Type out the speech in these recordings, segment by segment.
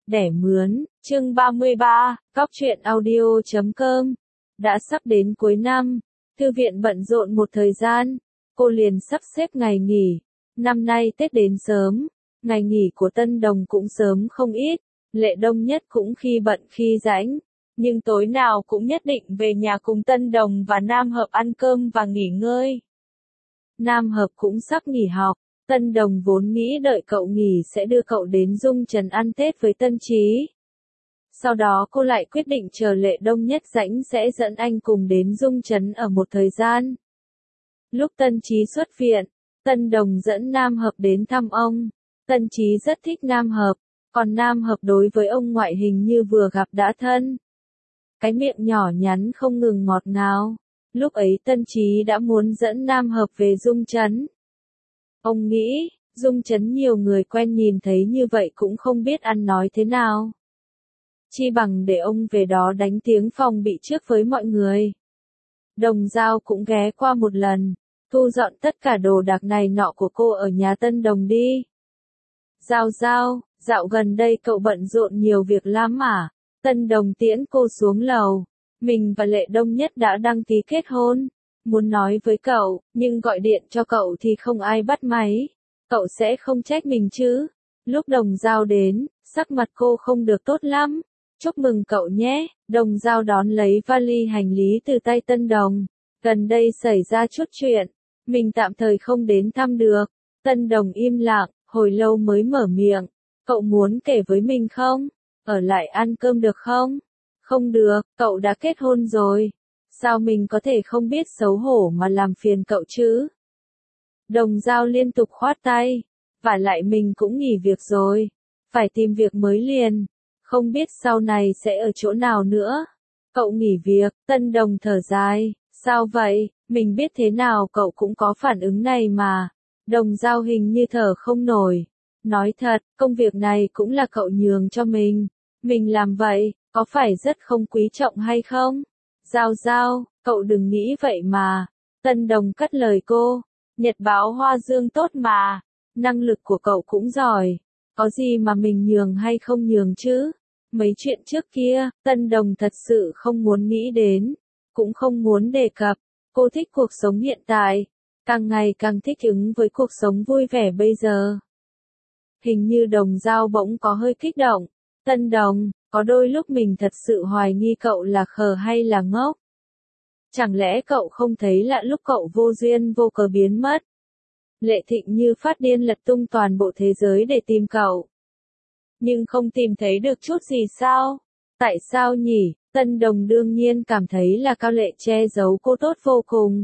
Đẻ mướn, chương 33, Cóc truyện audio.com. Đã sắp đến cuối năm, thư viện bận rộn một thời gian, cô liền sắp xếp ngày nghỉ. Năm nay Tết đến sớm, ngày nghỉ của Tân Đồng cũng sớm không ít, Lệ Đông Nhất cũng khi bận khi rảnh, nhưng tối nào cũng nhất định về nhà cùng Tân Đồng và Nam Hợp ăn cơm và nghỉ ngơi. Nam Hợp cũng sắp nghỉ học. Tân Đồng vốn nghĩ đợi cậu nghỉ sẽ đưa cậu đến Dung Trấn ăn Tết với Tân Trí. Sau đó cô lại quyết định chờ Lệ Đông Nhất rảnh sẽ dẫn anh cùng đến Dung Trấn ở một thời gian. Lúc Tân Trí xuất viện, Tân Đồng dẫn Nam Hợp đến thăm ông. Tân Trí rất thích Nam Hợp, còn Nam Hợp đối với ông ngoại hình như vừa gặp đã thân. Cái miệng nhỏ nhắn không ngừng ngọt ngào. Lúc ấy Tân Trí đã muốn dẫn Nam Hợp về Dung Trấn. Ông nghĩ, Dung Trấn nhiều người quen nhìn thấy như vậy cũng không biết ăn nói thế nào. Chi bằng để ông về đó đánh tiếng phòng bị trước với mọi người. Đồng Dao cũng ghé qua một lần, thu dọn tất cả đồ đạc này nọ của cô ở nhà Tân Đồng đi. Dao, dạo gần đây cậu bận rộn nhiều việc lắm à? Tân Đồng tiễn cô xuống lầu. Mình và Lệ Đông Nhất đã đăng ký kết hôn. Muốn nói với cậu, nhưng gọi điện cho cậu thì không ai bắt máy. Cậu sẽ không trách mình chứ? Lúc Đồng Dao đến, sắc mặt cô không được tốt lắm. Chúc mừng cậu nhé. Đồng Dao đón lấy vali hành lý từ tay Tân Đồng. Gần đây xảy ra chút chuyện, mình tạm thời không đến thăm được. Tân Đồng im lặng, hồi lâu mới mở miệng. Cậu muốn kể với mình không? Ở lại ăn cơm được không? Không được, cậu đã kết hôn rồi. Sao mình có thể không biết xấu hổ mà làm phiền cậu chứ? Đồng Dao liên tục khoát tay. Vả lại mình cũng nghỉ việc rồi. Phải tìm việc mới liền. Không biết sau này sẽ ở chỗ nào nữa. Cậu nghỉ việc, Tân Đồng thở dài. Sao vậy? Mình biết thế nào cậu cũng có phản ứng này mà. Đồng Dao hình như thở không nổi. Nói thật, công việc này cũng là cậu nhường cho mình. Mình làm vậy, có phải rất không quý trọng hay không? Dao, cậu đừng nghĩ vậy mà. Tân Đồng cắt lời cô. Nhật báo Hoa Dương tốt mà. Năng lực của cậu cũng giỏi. Có gì mà mình nhường hay không nhường chứ? Mấy chuyện trước kia, Tân Đồng thật sự không muốn nghĩ đến. Cũng không muốn đề cập. Cô thích cuộc sống hiện tại. Càng ngày càng thích ứng với cuộc sống vui vẻ bây giờ. Hình như Đồng Dao bỗng có hơi kích động. Tân Đồng, có đôi lúc mình thật sự hoài nghi cậu là khờ hay là ngốc. Chẳng lẽ cậu không thấy lạ lúc cậu vô duyên vô cớ biến mất? Lệ Thịnh như phát điên lật tung toàn bộ thế giới để tìm cậu. Nhưng không tìm thấy được chút gì sao? Tại sao nhỉ? Tân Đồng đương nhiên cảm thấy là Cao Lệ che giấu cô tốt vô cùng.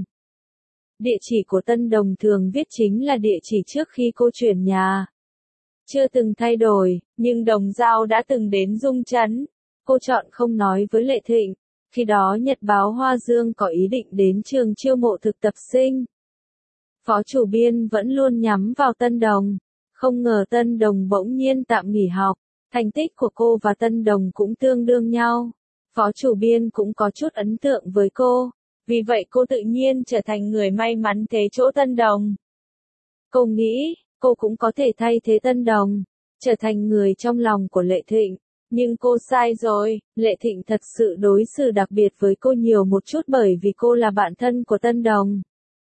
Địa chỉ của Tân Đồng thường viết chính là địa chỉ trước khi cô chuyển nhà. Chưa từng thay đổi, nhưng Đồng Dao đã từng đến Dung Trấn. Cô chọn không nói với Lệ Thịnh. Khi đó Nhật báo Hoa Dương có ý định đến trường chiêu mộ thực tập sinh. Phó chủ biên vẫn luôn nhắm vào Tân Đồng. Không ngờ Tân Đồng bỗng nhiên tạm nghỉ học. Thành tích của cô và Tân Đồng cũng tương đương nhau. Phó chủ biên cũng có chút ấn tượng với cô. Vì vậy cô tự nhiên trở thành người may mắn thế chỗ Tân Đồng. Cô nghĩ, cô cũng có thể thay thế Tân Đồng, trở thành người trong lòng của Lệ Thịnh. Nhưng cô sai rồi, Lệ Thịnh thật sự đối xử đặc biệt với cô nhiều một chút bởi vì cô là bạn thân của Tân Đồng.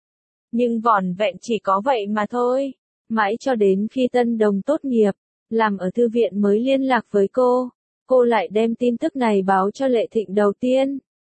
Nhưng vỏn vẹn chỉ có vậy mà thôi. Mãi cho đến khi Tân Đồng tốt nghiệp, làm ở thư viện mới liên lạc với cô lại đem tin tức này báo cho Lệ Thịnh đầu tiên.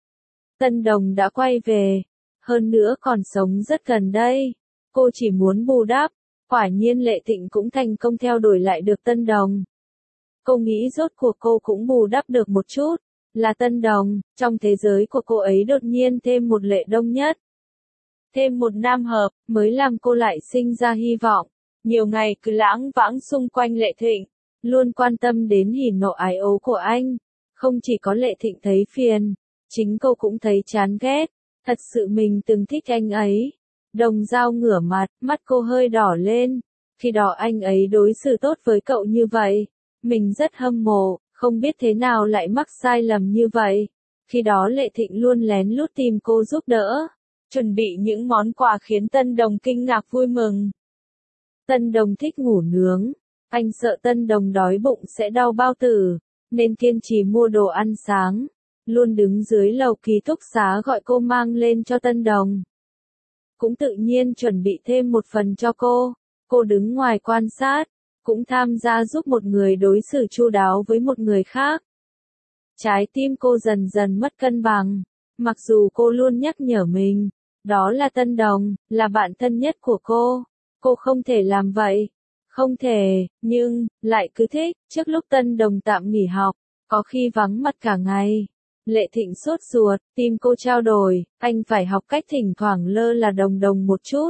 Tân Đồng đã quay về, hơn nữa còn sống rất gần đây. Cô chỉ muốn bù đắp, quả nhiên Lệ Thịnh cũng thành công theo đuổi lại được Tân Đồng. Cô nghĩ rốt cuộc cô cũng bù đắp được một chút, là Tân Đồng, trong thế giới của cô ấy đột nhiên thêm một Lệ Đông Nhất. Thêm một Nam Hợp, mới làm cô lại sinh ra hy vọng. Nhiều ngày cứ lãng vãng xung quanh Lệ Thịnh, luôn quan tâm đến hỉ nộ ái ố của anh. Không chỉ có Lệ Thịnh thấy phiền, chính cô cũng thấy chán ghét. Thật sự mình từng thích anh ấy. Đồng Dao ngửa mặt, mắt cô hơi đỏ lên. Khi đó anh ấy đối xử tốt với cậu như vậy. Mình rất hâm mộ, không biết thế nào lại mắc sai lầm như vậy. Khi đó Lệ Thịnh luôn lén lút tìm cô giúp đỡ. Chuẩn bị những món quà khiến Tân Đồng kinh ngạc vui mừng. Tân Đồng thích ngủ nướng. Anh sợ Tân Đồng đói bụng sẽ đau bao tử, nên kiên trì mua đồ ăn sáng, luôn đứng dưới lầu ký túc xá gọi cô mang lên cho Tân Đồng. Cũng tự nhiên chuẩn bị thêm một phần cho cô đứng ngoài quan sát, cũng tham gia giúp một người đối xử chu đáo với một người khác. Trái tim cô dần dần mất cân bằng, mặc dù cô luôn nhắc nhở mình, đó là Tân Đồng, là bạn thân nhất của cô không thể làm vậy, không thể, nhưng, lại cứ thích, trước lúc Tân Đồng tạm nghỉ học, có khi vắng mặt cả ngày. Lệ Thịnh sốt ruột, tim cô trao đổi, anh phải học cách thỉnh thoảng lơ là Đồng Đồng một chút.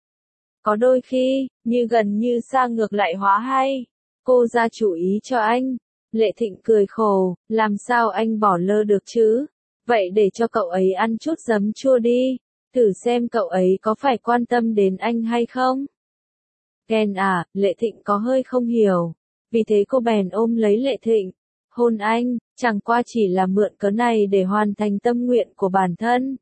Có đôi khi, như gần như sang ngược lại hóa hay. Cô ra chủ ý cho anh. Lệ Thịnh cười khổ, làm sao anh bỏ lơ được chứ? Vậy để cho cậu ấy ăn chút giấm chua đi. Thử xem cậu ấy có phải quan tâm đến anh hay không? Ken à, Lệ Thịnh có hơi không hiểu. Vì thế cô bèn ôm lấy Lệ Thịnh. Hôn anh, chẳng qua chỉ là mượn cớ này để hoàn thành tâm nguyện của bản thân.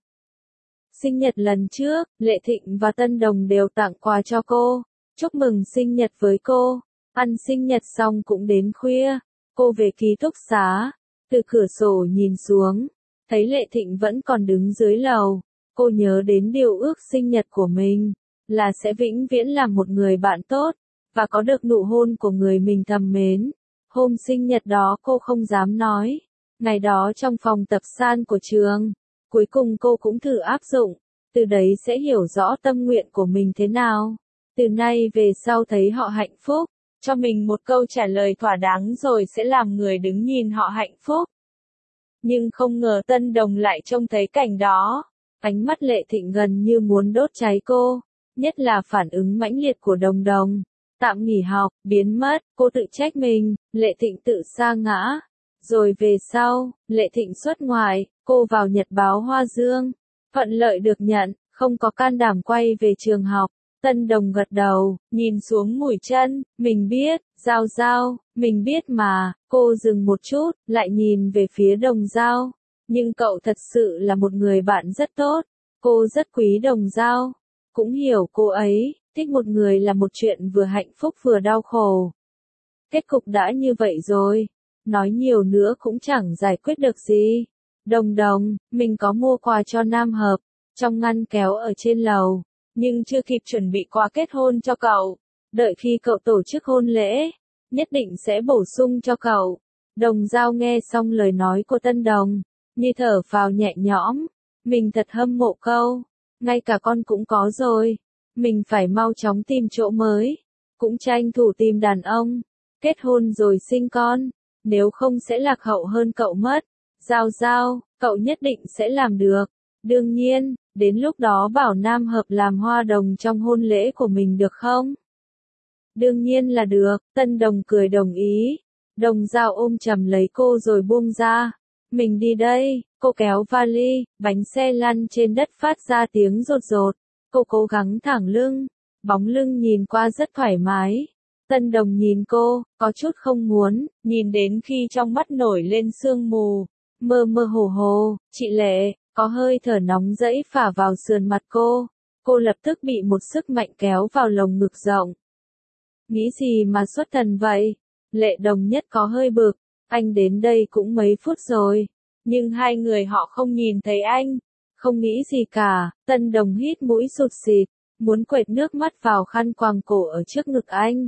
Sinh nhật lần trước, Lệ Thịnh và Tân Đồng đều tặng quà cho cô. Chúc mừng sinh nhật với cô. Ăn sinh nhật xong cũng đến khuya. Cô về ký túc xá. Từ cửa sổ nhìn xuống. Thấy Lệ Thịnh vẫn còn đứng dưới lầu. Cô nhớ đến điều ước sinh nhật của mình. Là sẽ vĩnh viễn làm một người bạn tốt. Và có được nụ hôn của người mình thầm mến. Hôm sinh nhật đó cô không dám nói. Ngày đó trong phòng tập san của trường. Cuối cùng cô cũng thử áp dụng, từ đấy sẽ hiểu rõ tâm nguyện của mình thế nào. Từ nay về sau thấy họ hạnh phúc, cho mình một câu trả lời thỏa đáng rồi sẽ làm người đứng nhìn họ hạnh phúc. Nhưng không ngờ Tân Đồng lại trông thấy cảnh đó. Ánh mắt Lệ Thịnh gần như muốn đốt cháy cô, nhất là phản ứng mãnh liệt của Đồng Đồng. Tạm nghỉ học, biến mất, cô tự trách mình, Lệ Thịnh tự sa ngã. Rồi về sau, Lệ Thịnh xuất ngoại, cô vào nhật báo Hoa Dương. Thuận lợi được nhận, không có can đảm quay về trường học. Tân Đồng gật đầu, nhìn xuống mũi chân, mình biết, Giao Giao, mình biết mà. Cô dừng một chút, lại nhìn về phía Đồng Giao. Nhưng cậu thật sự là một người bạn rất tốt. Cô rất quý Đồng Giao. Cũng hiểu cô ấy, thích một người là một chuyện vừa hạnh phúc vừa đau khổ. Kết cục đã như vậy rồi. Nói nhiều nữa cũng chẳng giải quyết được gì. Đồng Đồng, mình có mua quà cho Nam Hợp, trong ngăn kéo ở trên lầu, nhưng chưa kịp chuẩn bị quà kết hôn cho cậu. Đợi khi cậu tổ chức hôn lễ, nhất định sẽ bổ sung cho cậu. Đồng Giao nghe xong lời nói của Tân Đồng, như thở phào nhẹ nhõm. Mình thật hâm mộ câu, ngay cả con cũng có rồi. Mình phải mau chóng tìm chỗ mới, cũng tranh thủ tìm đàn ông, kết hôn rồi sinh con. Nếu không sẽ lạc hậu hơn cậu mất. Giao Giao, cậu nhất định sẽ làm được. Đương nhiên, đến lúc đó bảo Nam Hợp làm hoa đồng trong hôn lễ của mình được không? Đương nhiên là được, Tân Đồng cười đồng ý. Đồng Giao ôm chầm lấy cô rồi buông ra. Mình đi đây, cô kéo vali, bánh xe lăn trên đất phát ra tiếng rột rột. Cô cố gắng thẳng lưng, bóng lưng nhìn qua rất thoải mái. Tân Đồng nhìn cô, có chút không muốn, nhìn đến khi trong mắt nổi lên sương mù, mơ mơ hồ hồ, chị Lệ, có hơi thở nóng rẫy phả vào sườn mặt cô lập tức bị một sức mạnh kéo vào lồng ngực rộng. Nghĩ gì mà xuất thần vậy? Lệ Đồng Nhất có hơi bực, anh đến đây cũng mấy phút rồi, nhưng hai người họ không nhìn thấy anh, không nghĩ gì cả. Tân Đồng hít mũi sụt sịt, muốn quệt nước mắt vào khăn quàng cổ ở trước ngực anh.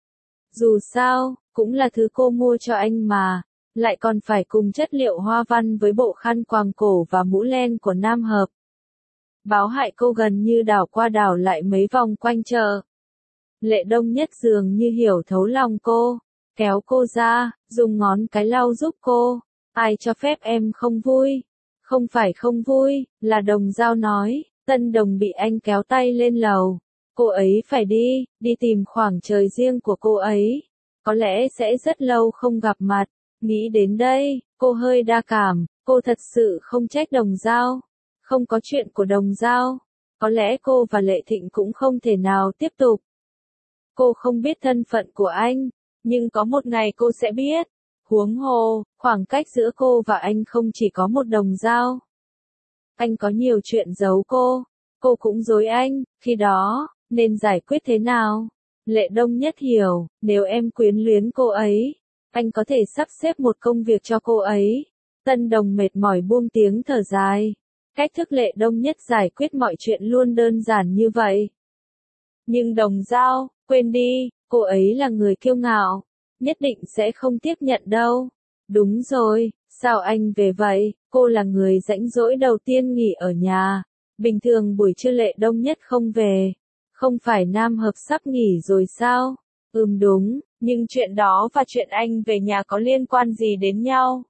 Dù sao, cũng là thứ cô mua cho anh mà, lại còn phải cùng chất liệu hoa văn với bộ khăn quàng cổ và mũ len của Nam Hợp. Báo hại cô gần như đảo qua đảo lại mấy vòng quanh chợ. Lệ Đông Nhất dường như hiểu thấu lòng cô, kéo cô ra, dùng ngón cái lau giúp cô. Ai cho phép em không vui? Không phải không vui, là Đồng Giao nói. Tân Đồng bị anh kéo tay lên lầu. Cô ấy phải đi tìm khoảng trời riêng của cô ấy. Có lẽ sẽ rất lâu không gặp mặt. Nghĩ đến đây, cô hơi đa cảm, cô thật sự không trách Đồng Giao. Không có chuyện của Đồng Giao. Có lẽ cô và Lệ Thịnh cũng không thể nào tiếp tục. Cô không biết thân phận của anh, nhưng có một ngày cô sẽ biết. Huống hồ, khoảng cách giữa cô và anh không chỉ có một Đồng Giao. Anh có nhiều chuyện giấu cô cũng dối anh, khi đó, nên giải quyết thế nào? Lệ Đông Nhất hiểu, nếu em quyến luyến cô ấy, anh có thể sắp xếp một công việc cho cô ấy. Tân Đồng mệt mỏi buông tiếng thở dài. Cách thức Lệ Đông Nhất giải quyết mọi chuyện luôn đơn giản như vậy. Nhưng Đồng Dao, quên đi, cô ấy là người kiêu ngạo, nhất định sẽ không tiếp nhận đâu. Đúng rồi, sao anh về vậy, cô là người rảnh rỗi đầu tiên nghỉ ở nhà. Bình thường buổi trưa Lệ Đông Nhất không về. Không phải Nam Hợp sắp nghỉ rồi sao? Đúng, nhưng chuyện đó và chuyện anh về nhà có liên quan gì đến nhau?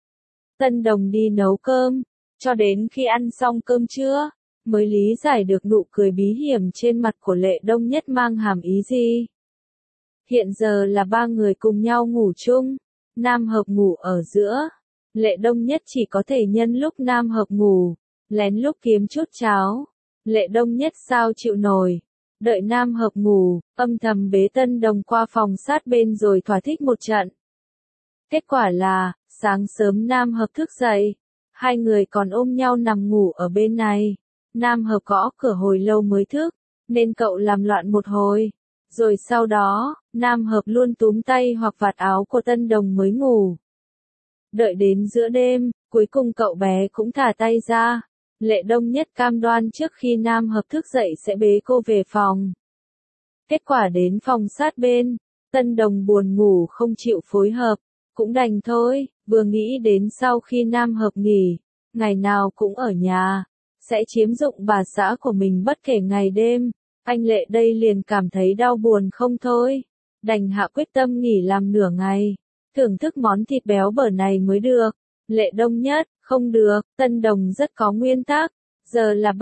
Tân Đồng đi nấu cơm, cho đến khi ăn xong cơm trưa, mới lý giải được nụ cười bí hiểm trên mặt của Lệ Đông Nhất mang hàm ý gì. Hiện giờ là ba người cùng nhau ngủ chung, Nam Hợp ngủ ở giữa. Lệ Đông Nhất chỉ có thể nhân lúc Nam Hợp ngủ, lén lút kiếm chút cháo. Lệ Đông Nhất sao chịu nổi. Đợi Nam Hợp ngủ, âm thầm bế Tân Đồng qua phòng sát bên rồi thỏa thích một trận. Kết quả là, sáng sớm Nam Hợp thức dậy, hai người còn ôm nhau nằm ngủ ở bên này. Nam Hợp gõ cửa hồi lâu mới thức, nên cậu làm loạn một hồi. Rồi sau đó, Nam Hợp luôn túm tay hoặc vạt áo của Tân Đồng mới ngủ. Đợi đến giữa đêm, cuối cùng cậu bé cũng thả tay ra. Lệ Đông Nhất cam đoan trước khi Nam Hợp thức dậy sẽ bế cô về phòng. Kết quả đến phòng sát bên, Tân Đồng buồn ngủ không chịu phối hợp, cũng đành thôi, vừa nghĩ đến sau khi Nam Hợp nghỉ, ngày nào cũng ở nhà, sẽ chiếm dụng bà xã của mình bất kể ngày đêm, anh Lệ đây liền cảm thấy đau buồn không thôi, đành hạ quyết tâm nghỉ làm nửa ngày, thưởng thức món thịt béo bở này mới được. Lệ Đông Nhất, không được, Tân Đồng rất có nguyên tắc, giờ là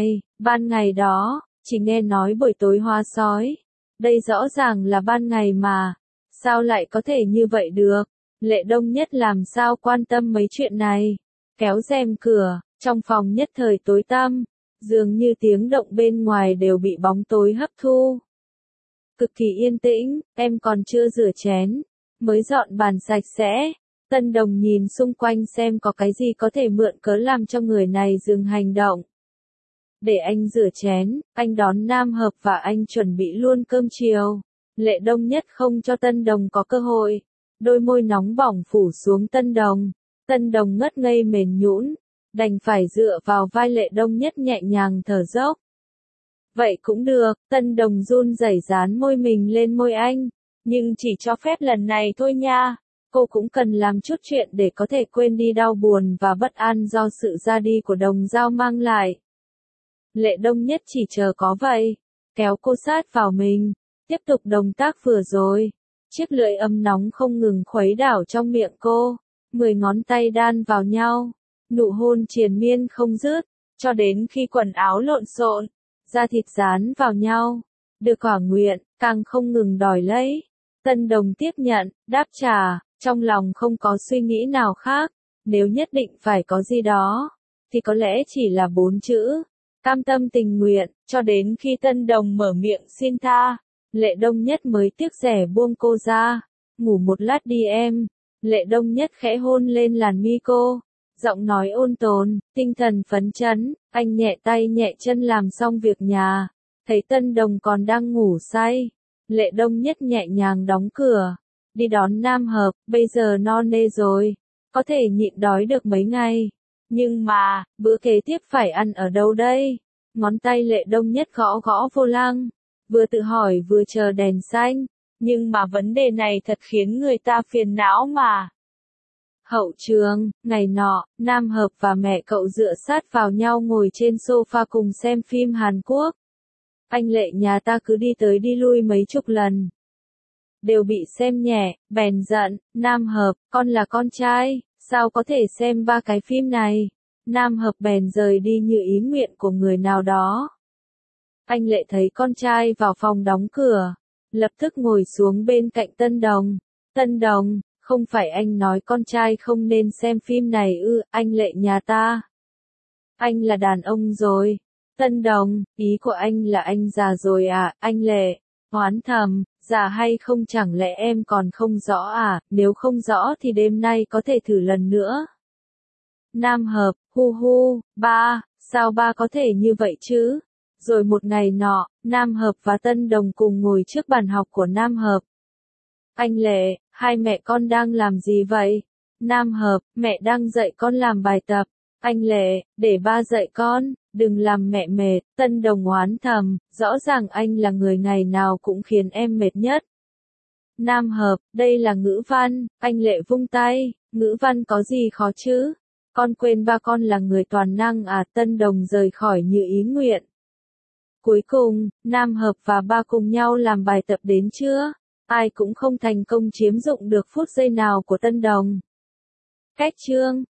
ban ngày đó, chỉ nghe nói buổi tối hóa sói, đây rõ ràng là ban ngày mà, sao lại có thể như vậy được, Lệ Đông Nhất làm sao quan tâm mấy chuyện này, kéo rèm cửa, trong phòng nhất thời tối tăm, dường như tiếng động bên ngoài đều bị bóng tối hấp thu. Cực kỳ yên tĩnh, em còn chưa rửa chén, mới dọn bàn sạch sẽ. Tân Đồng nhìn xung quanh xem có cái gì có thể mượn cớ làm cho người này dừng hành động. Để anh rửa chén, anh đón Nam Hợp và anh chuẩn bị luôn cơm chiều. Lệ Đông Nhất không cho Tân Đồng có cơ hội. Đôi môi nóng bỏng phủ xuống Tân Đồng. Tân Đồng ngất ngây mềm nhũn, đành phải dựa vào vai Lệ Đông Nhất nhẹ nhàng thở dốc. Vậy cũng được, Tân Đồng run rẩy dán môi mình lên môi anh, nhưng chỉ cho phép lần này thôi nha. Cô cũng cần làm chút chuyện để có thể quên đi đau buồn và bất an do sự ra đi của Đồng Dao mang lại. Lệ Đông Nhất chỉ chờ có vậy, kéo cô sát vào mình, tiếp tục động tác vừa rồi. Chiếc lưỡi ấm nóng không ngừng khuấy đảo trong miệng cô, 10 ngón tay đan vào nhau, nụ hôn triền miên không dứt, cho đến khi quần áo lộn xộn, da thịt dán vào nhau, được thỏa nguyện, càng không ngừng đòi lấy. Tân Đồng tiếp nhận, đáp trả, trong lòng không có suy nghĩ nào khác, nếu nhất định phải có gì đó, thì có lẽ chỉ là 4 chữ, cam tâm tình nguyện, cho đến khi Tân Đồng mở miệng xin tha, Lệ Đông Nhất mới tiếc rẻ buông cô ra, ngủ một lát đi em, Lệ Đông Nhất khẽ hôn lên làn mi cô, giọng nói ôn tồn, tinh thần phấn chấn, anh nhẹ tay nhẹ chân làm xong việc nhà, thấy Tân Đồng còn đang ngủ say, Lệ Đông Nhất nhẹ nhàng đóng cửa, đi đón Nam Hợp, bây giờ no nê rồi, có thể nhịn đói được mấy ngày, nhưng mà, bữa kế tiếp phải ăn ở đâu đây? Ngón tay Lệ Đông Nhất gõ gõ vô lăng, vừa tự hỏi vừa chờ đèn xanh, nhưng mà vấn đề này thật khiến người ta phiền não mà. Hậu trường, ngày nọ, Nam Hợp và mẹ cậu dựa sát vào nhau ngồi trên sofa cùng xem phim Hàn Quốc. Anh Lệ nhà ta cứ đi tới đi lui mấy chục lần. Đều bị xem nhẹ, bèn giận, Nam Hợp, con là con trai, sao có thể xem 3 cái phim này? Nam Hợp bèn rời đi như ý nguyện của người nào đó. Anh Lệ thấy con trai vào phòng đóng cửa, lập tức ngồi xuống bên cạnh Tân Đồng. Tân Đồng, không phải anh nói con trai không nên xem phim này ư, anh Lệ nhà ta. Anh là đàn ông rồi. Tân Đồng, ý của anh là anh già rồi à, anh Lệ, oán thầm, già hay không chẳng lẽ em còn không rõ à, nếu không rõ thì đêm nay có thể thử lần nữa. Nam Hợp, hu hu, ba, sao ba có thể như vậy chứ? Rồi một ngày nọ, Nam Hợp và Tân Đồng cùng ngồi trước bàn học của Nam Hợp. Anh Lệ, hai mẹ con đang làm gì vậy? Nam Hợp, mẹ đang dạy con làm bài tập. Anh Lệ, để ba dạy con, đừng làm mẹ mệt. Tân Đồng oán thầm, rõ ràng anh là người ngày nào cũng khiến em mệt nhất. Nam Hợp, đây là ngữ văn. Anh Lệ vung tay, ngữ văn có gì khó chứ? Con quên ba con là người toàn năng à? Tân Đồng rời khỏi như ý nguyện. Cuối cùng, Nam Hợp và ba cùng nhau làm bài tập đến trưa. Ai cũng không thành công chiếm dụng được phút giây nào của Tân Đồng. Kết chương.